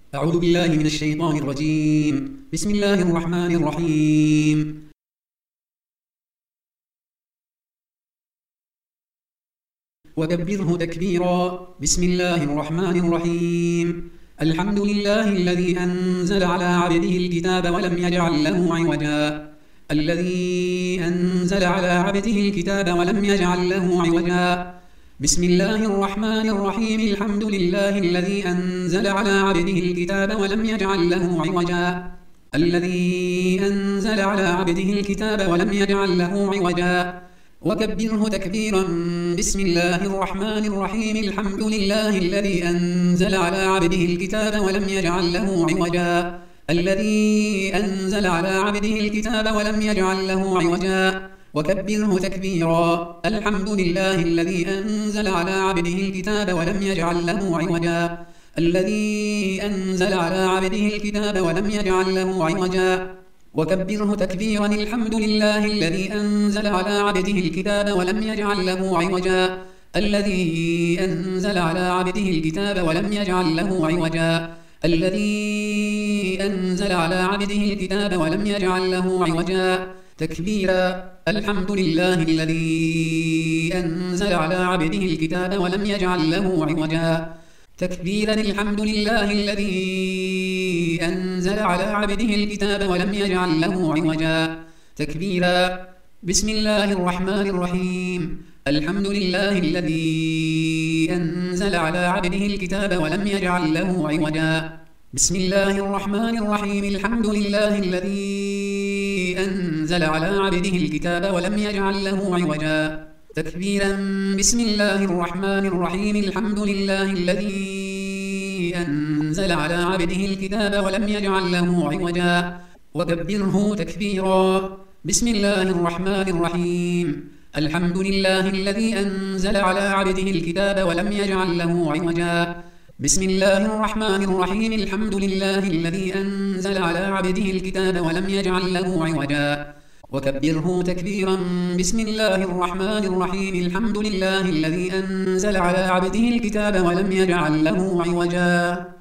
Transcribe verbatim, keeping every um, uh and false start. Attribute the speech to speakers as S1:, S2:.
S1: أعوذ بالله من الشيطان الرجيم. بسم الله الرحمن الرحيم. وكبره تكبيرا. بسم الله الرحمن الرحيم. الحمد لله الذي أنزل على عبده الكتاب ولم يجعل له عوجا. الذي أنزل على عبده الكتاب ولم يجعل له عوجا. بسم الله الرحمن الرحيم. الحمد لله الذي أنزل على عبده الكتاب ولم يجعل له عوجا. الذي أنزل على عبده الكتاب ولم يجعل له عوجا. وكبره تكبيرا. بسم الله الرحمن الرحيم. الحمد لله الذي أنزل على عبده الكتاب ولم يجعل له عوجا. الذي أنزل على عبده الكتاب ولم يجعل له عوجا. وكبره تكبيرا. الحمد لله الذي أنزل على عبده الكتاب ولم يجعل له عوجا. الذي أنزل على عبده الكتاب ولم يجعل له عوجا. وكبره تكبيرا. الحمد لله الذي أنزل على عبده الكتاب ولم يجعل له عوجا. الذي أنزل على عبده الكتاب ولم يجعل له عوجا. الذي أنزل على عبده الكتاب ولم يجعل له عوجا. تكبيرا. الحمد لله الذي أنزل على عبده الكتاب ولم يجعل له عوجا. تكبيرا. الحمد لله الذي أنزل على عبده الكتاب ولم يجعل له عوجا. تكبيرا. بسم الله الرحمن الرحيم. الحمد لله الذي أنزل على عبده الكتاب ولم يجعل له عوجا. بسم الله الرحمن الرحيم. الحمد لله الذي أنزل على عبده الكتاب ولم يجعل له عوجا. تكبيرا. بسم الله الرحمن الرحيم. الحمد لله الذي أنزل على عبده الكتاب ولم يجعل له عوجا. وكبره تكبيرا. بسم الله الرحمن الرحيم. الحمد لله الذي أنزل على عبده الكتاب ولم يجعل له عوجا. بسم الله الرحمن الرحيم. الحمد لله الذي أنزل على عبده الكتاب ولم يجعل له عوجا. وكبره تكبيرا. بسم الله الرحمن الرحيم. الحمد لله الذي أنزل على عبده الكتاب ولم يجعل له عوجا.